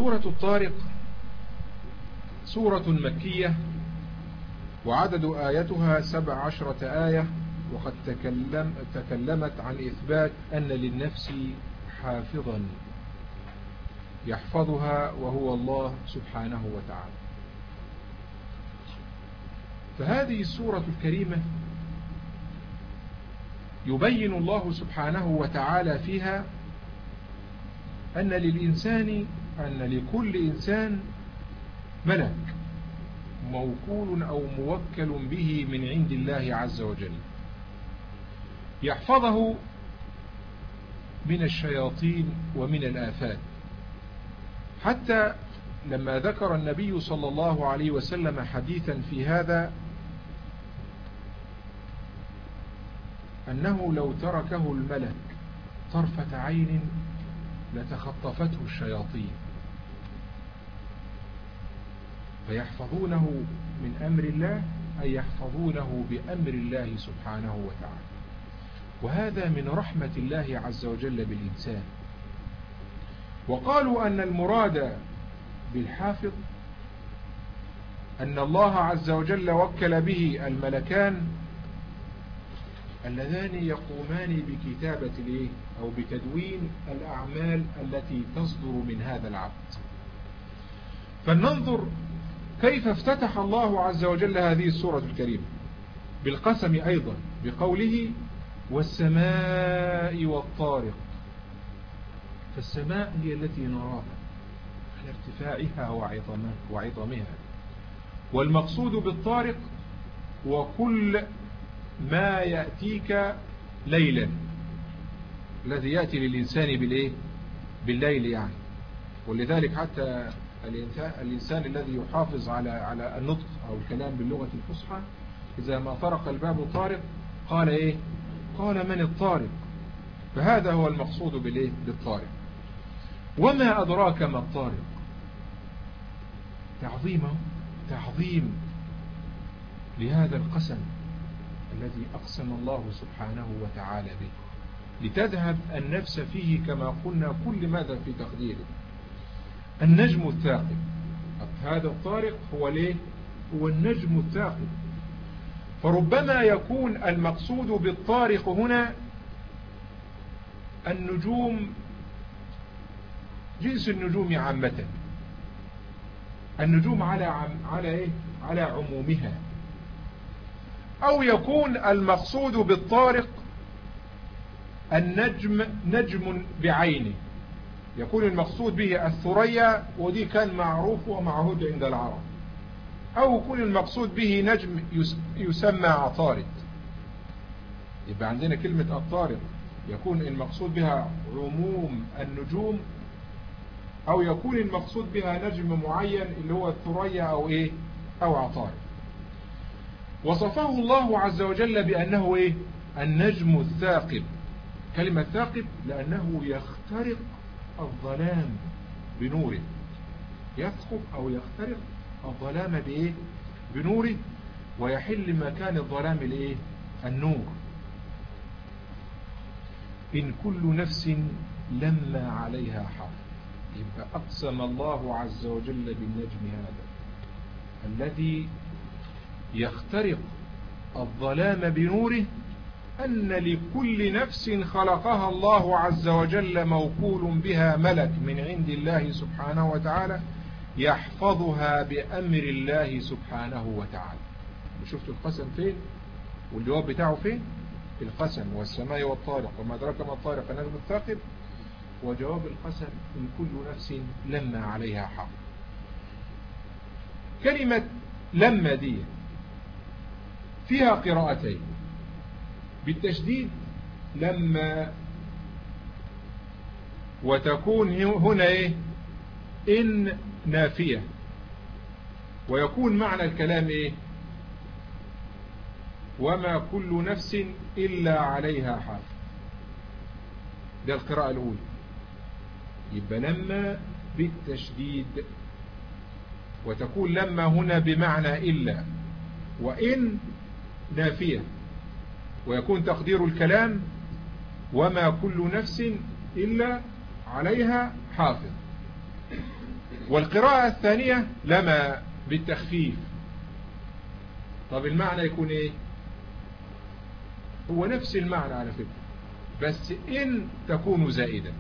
سورة الطارق سورة مكية، وعدد آياتها 17 آية، وقد تكلمت عن إثبات أن للنفس حافظا يحفظها وهو الله سبحانه وتعالى. فهذه السورة الكريمة يبين الله سبحانه وتعالى فيها أن لكل إنسان ملك موكول أو موكل به من عند الله عز وجل يحفظه من الشياطين ومن الآفات. حتى لما ذكر النبي صلى الله عليه وسلم حديثا في هذا أنه لو تركه الملك طرفة عين لتخطفته الشياطين، فيحفظونه من أمر الله، أي يحفظونه بأمر الله سبحانه وتعالى. وهذا من رحمة الله عز وجل بالإنسان. وقالوا أن المراد بالحافظ أن الله عز وجل وكل به الملكان اللذان يقومان بكتابة أو بتدوين الأعمال التي تصدر من هذا العبد. فلننظر كيف افتتح الله عز وجل هذه السورة الكريمة بالقسم أيضا بقوله والسماء والطارق. فالسماء هي التي نراها على ارتفاعها وعظمها، والمقصود بالطارق وكل ما يأتيك ليلا، الذي يأتي للإنسان بالليل يعني. ولذلك حتى الإنسان الذي يحافظ على النطق أو الكلام باللغة الفصحى إذا ما طرق الباب طارق قال قال من الطارق؟ فهذا هو المقصود بالطارق. وما أدراك ما الطارق؟ تعظيم لهذا القسم الذي أقسم الله سبحانه وتعالى به، لتذهب النفس فيه كما قلنا كل ماذا في تقديره. النجم الثاقب، هذا الطارق هو النجم الثاقب. فربما يكون المقصود بالطارق هنا النجوم، جنس النجوم عامة، النجوم على عمومها. أو يكون المقصود بالطارق النجم نجم بعينه، يكون المقصود به الثريا، ودي كان معروف ومعهود عند العرب. أو يكون المقصود به نجم يسمى عطارد. يبقى عندنا كلمة الطارق يكون المقصود بها عموم النجوم، أو يكون المقصود بها نجم معين اللي هو الثريا أو عطارد. وصفه الله عز وجل بأنه النجم الثاقب. كلمة ثاقب لأنه يخترق الظلام بنوره، يثقب أو يخترق الظلام بنوره، ويحل مكان الظلام النور. إن كل نفس لما عليها حافظ. يبقى أقسم الله عز وجل بالنجم هذا الذي يخترق الظلام بنوره، أن لكل نفس خلقها الله عز وجل موكول بها ملك من عند الله سبحانه وتعالى يحفظها بأمر الله سبحانه وتعالى. شفتوا القسم فين والجواب بتاعه فين؟ القسم والسماء والطارق وما أدراك ما الطارق النجم الثاقب. وجواب القسم إن كل نفس لما عليها حافظ. كلمة لما دي فيها قراءتين بالتشديد لما، وتكون هنا إن نافية، ويكون معنى الكلام وما كل نفس إلا عليها حافظ. ده القراءة الأولى. يبقى لما بالتشديد، وتكون لما هنا بمعنى إلا، وإن نافية، ويكون تقدير الكلام وما كل نفس إلا عليها حافظ. والقراءة الثانية لما بالتخفيف. طب المعنى يكون ايه؟ هو نفس المعنى على فكرة، بس إن تكون زائدة.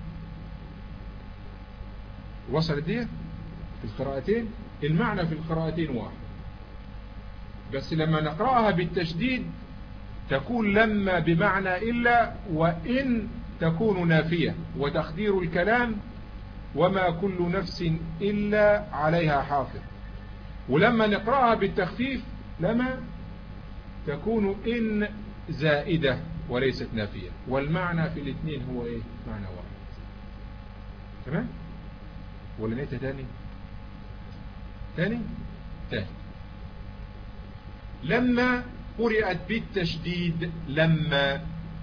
وصلت دي في القراءتين؟ المعنى في القراءتين واحد، بس لما نقرأها بالتشديد تكون لما بمعنى إلا، وإن تكون نافية، وتقدير الكلام وما كل نفس إلا عليها حافظ. ولما نقرأها بالتخفيف لما تكون إن زائدة وليست نافية، والمعنى في الاثنين هو إيه؟ معنى واحد. تمام؟ ولا نيتها تاني لما قرأت بالتشديد لما،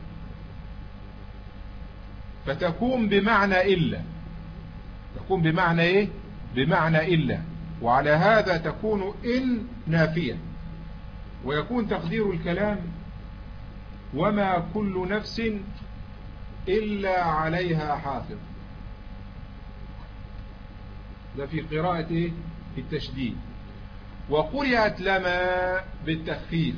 فتكون بمعنى إلا. تكون بمعنى إيه؟ بمعنى إلا، وعلى هذا تكون إن نافية، ويكون تقدير الكلام وما كل نفس إلا عليها حافظ. ده في قراءة إيه؟ التشديد. وقرأت لما بالتخفيف،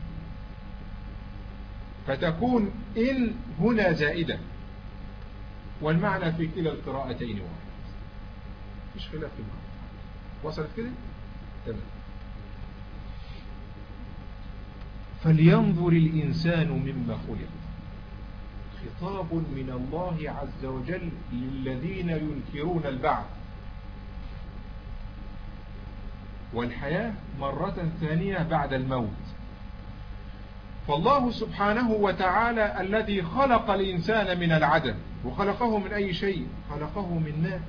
فتكون إن هنا زائدة، والمعنى في كلا القراءتين واحد، مش خلاف في المعنى. وصلت كده؟ تمام. فلينظر الإنسان مما خلق. خطاب من الله عز وجل للذين ينكرون البعث والحياة مرة ثانية بعد الموت. فالله سبحانه وتعالى الذي خلق الإنسان من العدم، وخلقه من أي شيء؟ خلقه من ماء.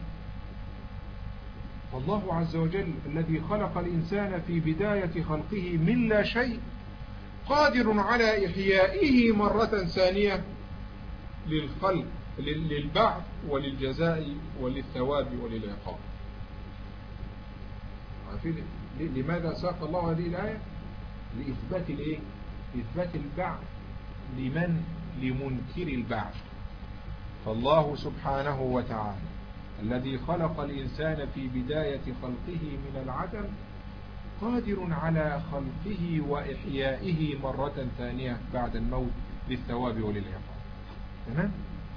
فالله عز وجل الذي خلق الإنسان في بداية خلقه من لا شيء قادر على إحيائه مرة ثانية للخلق، للبعث وللجزاء وللثواب وللعقاب. عارفين لماذا ساق الله هذه الآية؟ لإثبات الإيه؟ إثبات البعث لمن؟ لمنكر البعث. فالله سبحانه وتعالى الذي خلق الإنسان في بداية خلقه من العدم قادر على خلقه وإحيائه مرة ثانية بعد الموت للثواب وللعقاب. تمام؟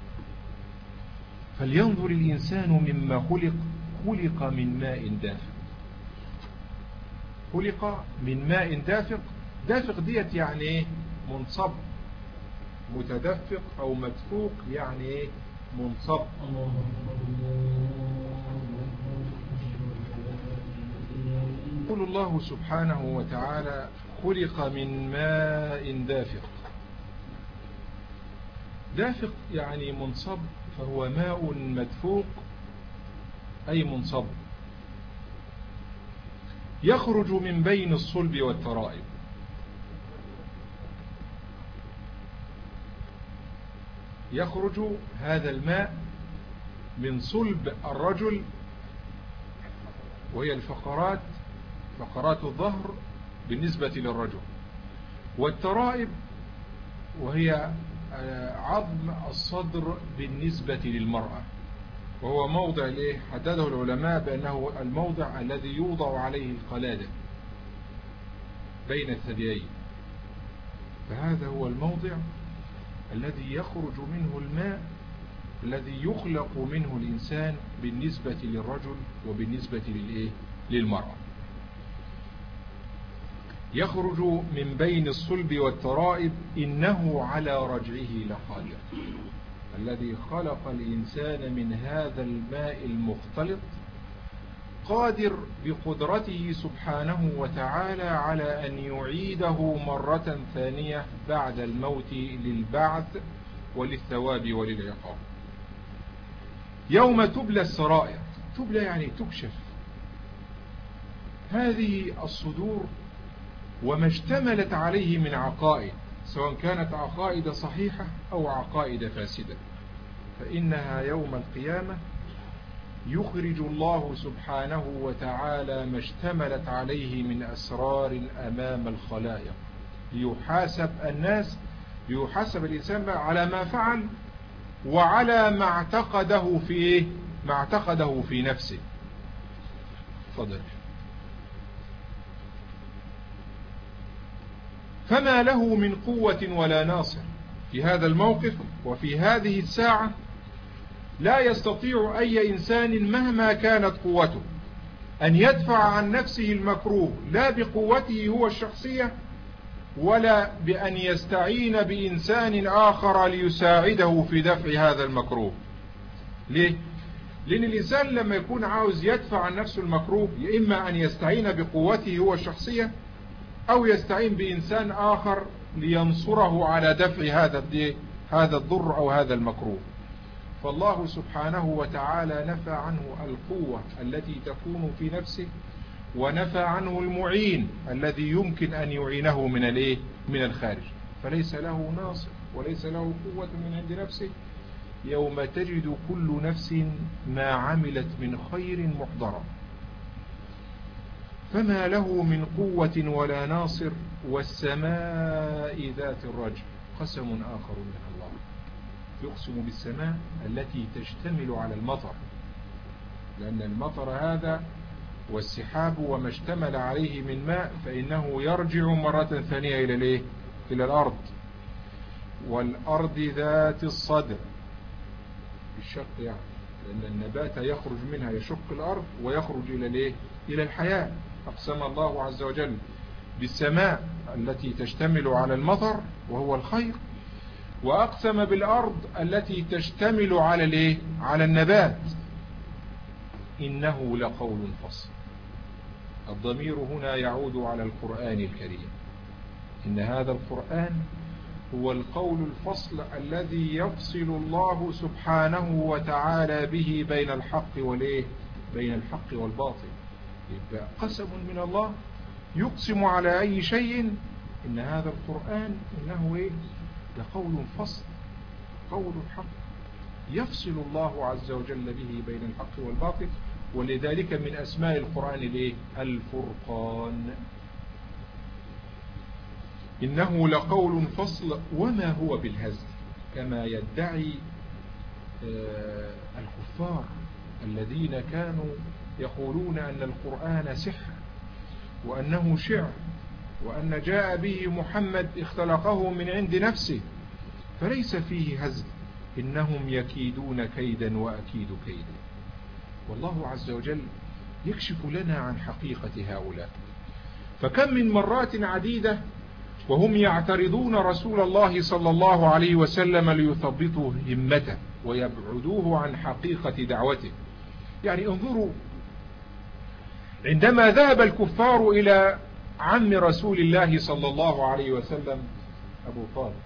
فلينظر الإنسان مما خلق. خلق من ماء دافق. خلق من ماء دافق. دافق ديت يعني ايه؟ منصب. متدفق او مدفوق يعني ايه؟ منصب. يقول الله سبحانه وتعالى خلق من ماء دافق. دافق يعني منصب، فهو ماء مدفوق أي منصب، يخرج من بين الصلب والترائب. يخرج هذا الماء من صلب الرجل، وهي الفقرات، فقرات الظهر بالنسبة للرجل، والترائب وهي عظم الصدر بالنسبة للمرأة، وهو موضع ليه حدده العلماء بأنه الموضع الذي يوضع عليه القلادة بين الثديين. فهذا هو الموضع الذي يخرج منه الماء الذي يخلق منه الإنسان بالنسبة للرجل وبالنسبة للمرأة. يخرج من بين الصلب والترائب إنه على رجعه لقادر. الذي خلق الإنسان من هذا الماء المختلط قادر بقدرته سبحانه وتعالى على أن يعيده مرة ثانية بعد الموت للبعث وللثواب وللعقاب. يوم تبلى السرائر. تبلى يعني تكشف هذه الصدور وما اشتملت عليه من عقائد، سواء كانت عقائد صحيحة أو عقائد فاسدة، فإنها يوم القيامة يخرج الله سبحانه وتعالى ما اشتملت عليه من أسرار أمام الخلائق، ليحاسب الناس، ليحاسب الإنسان على ما فعل وعلى ما اعتقده في نفسه. صدره. فما له من قوة ولا ناصر في هذا الموقف وفي هذه الساعة. لا يستطيع أي إنسان مهما كانت قوته أن يدفع عن نفسه المكروه، لا بقوته هو الشخصية ولا بأن يستعين بإنسان آخر ليساعده في دفع هذا المكروه. ليه؟ لأن الإنسان لما يكون عاوز يدفع عن نفسه المكروه إما أن يستعين بقوته هو الشخصية أو يستعين بإنسان آخر لينصره على دفع هذا الضر أو هذا المكروه. فالله سبحانه وتعالى نفى عنه القوة التي تكون في نفسه، ونفى عنه المعين الذي يمكن أن يعينه من الخارج. فليس له ناصر وليس له قوة من عند نفسه. يوم تجد كل نفس ما عملت من خير محضرا. فما له من قوة ولا ناصر. والسماء ذات الرجع. قسم آخر من الله، يقسم بالسماء التي تشتمل على المطر، لأن المطر هذا والسحاب وما اشتمل عليه من ماء فإنه يرجع مرة ثانية إلى الأرض. والأرض ذات الصدر، الشق يعني، لأن النبات يخرج منها يشق الأرض ويخرج إلى الحياة. أقسم الله عز وجل بالسماء التي تشتمل على المطر وهو الخير، وأقسم بالأرض التي تشتمل على النبات. إنه لقول فصل. الضمير هنا يعود على القرآن الكريم. إن هذا القرآن هو القول الفصل الذي يفصل الله سبحانه وتعالى به بين الحق بين الحق والباطل. يبقى قسم من الله يقسم على أي شيء. إن هذا القرآن إنه لقول فصل، قول الحق يفصل الله عز وجل به بين الحق والباطل. ولذلك من أسماء القرآن الفرقان. إنه لقول فصل وما هو بالهزل، كما يدعي الكفار الذين كانوا يقولون أن القرآن سحر وأنه شعر وأن جاء به محمد اختلقه من عند نفسه، فليس فيه هزل. إنهم يكيدون كيدا وأكيد كيدا. والله عز وجل يكشف لنا عن حقيقة هؤلاء. فكم من مرات عديدة وهم يعترضون رسول الله صلى الله عليه وسلم ليثبطوا همته ويبعدوه عن حقيقة دعوته. يعني انظروا، عندما ذهب الكفار إلى عم رسول الله صلى الله عليه وسلم أبو طالب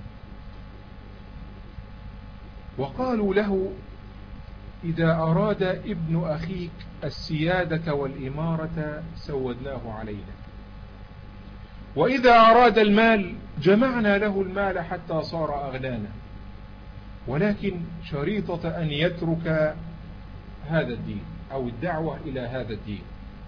وقالوا له: إذا أراد ابن أخيك السيادة والإمارة سودناه علينا، وإذا أراد المال جمعنا له المال حتى صار أغنانا، ولكن شريطة أن يترك هذا الدين أو الدعوة إلى هذا الدين.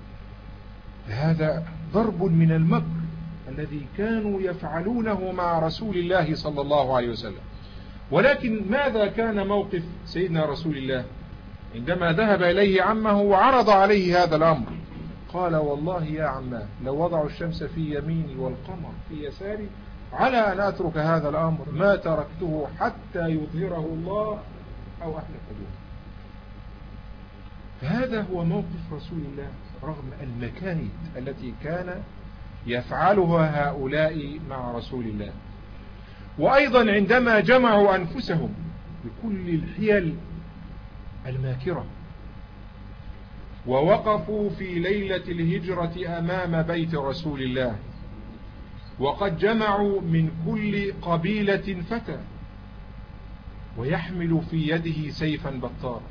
هذا ضرب من المكر الذي كانوا يفعلونه مع رسول الله صلى الله عليه وسلم. ولكن ماذا كان موقف سيدنا رسول الله عندما ذهب إليه عمه وعرض عليه هذا الأمر؟ قال: والله يا عماه لو وضعوا الشمس في يميني والقمر في يساري على أن أترك هذا الأمر ما تركته حتى يظهره الله أو أهلك دونه. فهذا هو موقف رسول الله رغم المكايد التي كان يفعلها هؤلاء مع رسول الله. وأيضا عندما جمعوا أنفسهم بكل الحيل الماكرة ووقفوا في ليلة الهجرة أمام بيت رسول الله، وقد جمعوا من كل قبيلة فتى ويحمل في يده سيفا بطارا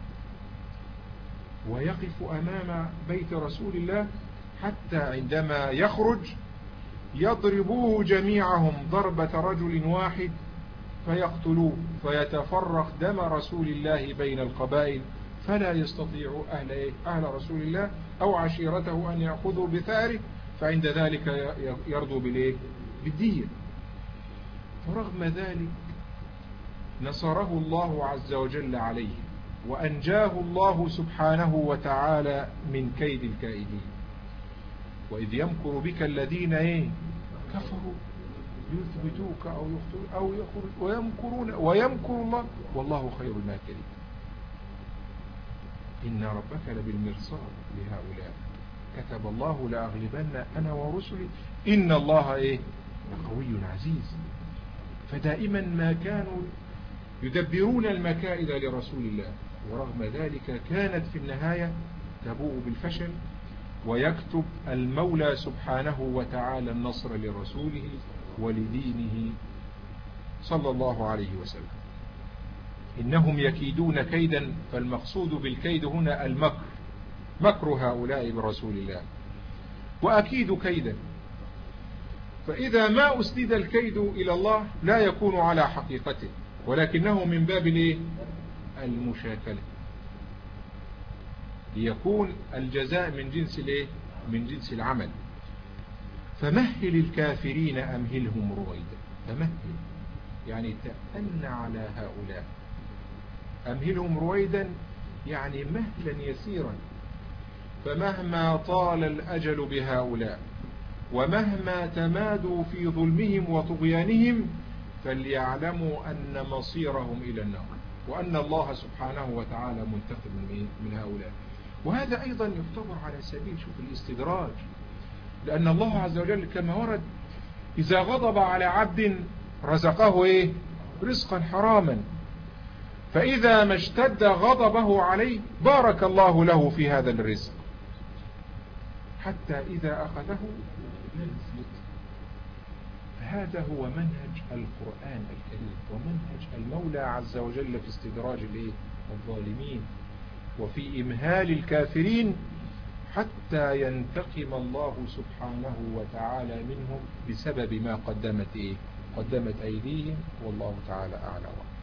ويقف أمام بيت رسول الله، حتى عندما يخرج يضربوه جميعهم ضربة رجل واحد فيقتلوه، فيتفرق دم رسول الله بين القبائل، فلا يستطيع أهل رسول الله أو عشيرته أن يأخذوا بثاره، فعند ذلك يرضوا بالدية. فرغم ذلك نصره الله عز وجل عليه وأنجاه الله سبحانه وتعالى من كيد الكائدين. وإذ يمكر بك الذين كفروا يثبتوك أو يخرج ويمكر الله والله خير الماكرين. إن ربك لبالمرصاد لهؤلاء كتب الله لأغلبن أنا ورسلي إن الله لقوي عزيز. فدائما ما كانوا يدبرون المكائد لرسول الله، ورغم ذلك كانت في النهاية تبوء بالفشل، ويكتب المولى سبحانه وتعالى النصر لرسوله ولدينه صلى الله عليه وسلم. إنهم يكيدون كيدا، فالمقصود بالكيد هنا المكر، مكر هؤلاء برسول الله. وأكيد كيدا، فإذا ما أسند الكيد إلى الله لا يكون على حقيقته، ولكنه من باب المشاكلة، ليكون الجزاء من جنس العمل. فمهل الكافرين أمهلهم رويدا. فمهل يعني تأن على هؤلاء، أمهلهم رويدا يعني مهلا يسيرا. فمهما طال الأجل بهؤلاء ومهما تمادوا في ظلمهم وطغيانهم فليعلموا أن مصيرهم إلى النار، وأن الله سبحانه وتعالى منتقم من هؤلاء. وهذا أيضا يعتبر على سبيل الاستدراج، لأن الله عز وجل كما ورد إذا غضب على عبد رزقه رزقا حراما، فإذا ما اشتد غضبه عليه بارك الله له في هذا الرزق حتى إذا أخذه لم يفلت. هذا هو منهج القرآن الكريم ومنهج المولى عز وجل في استدراج الظالمين وفي إمهال الكافرين حتى ينتقم الله سبحانه وتعالى منهم بسبب ما قدمت أيديهم. والله تعالى أعلم.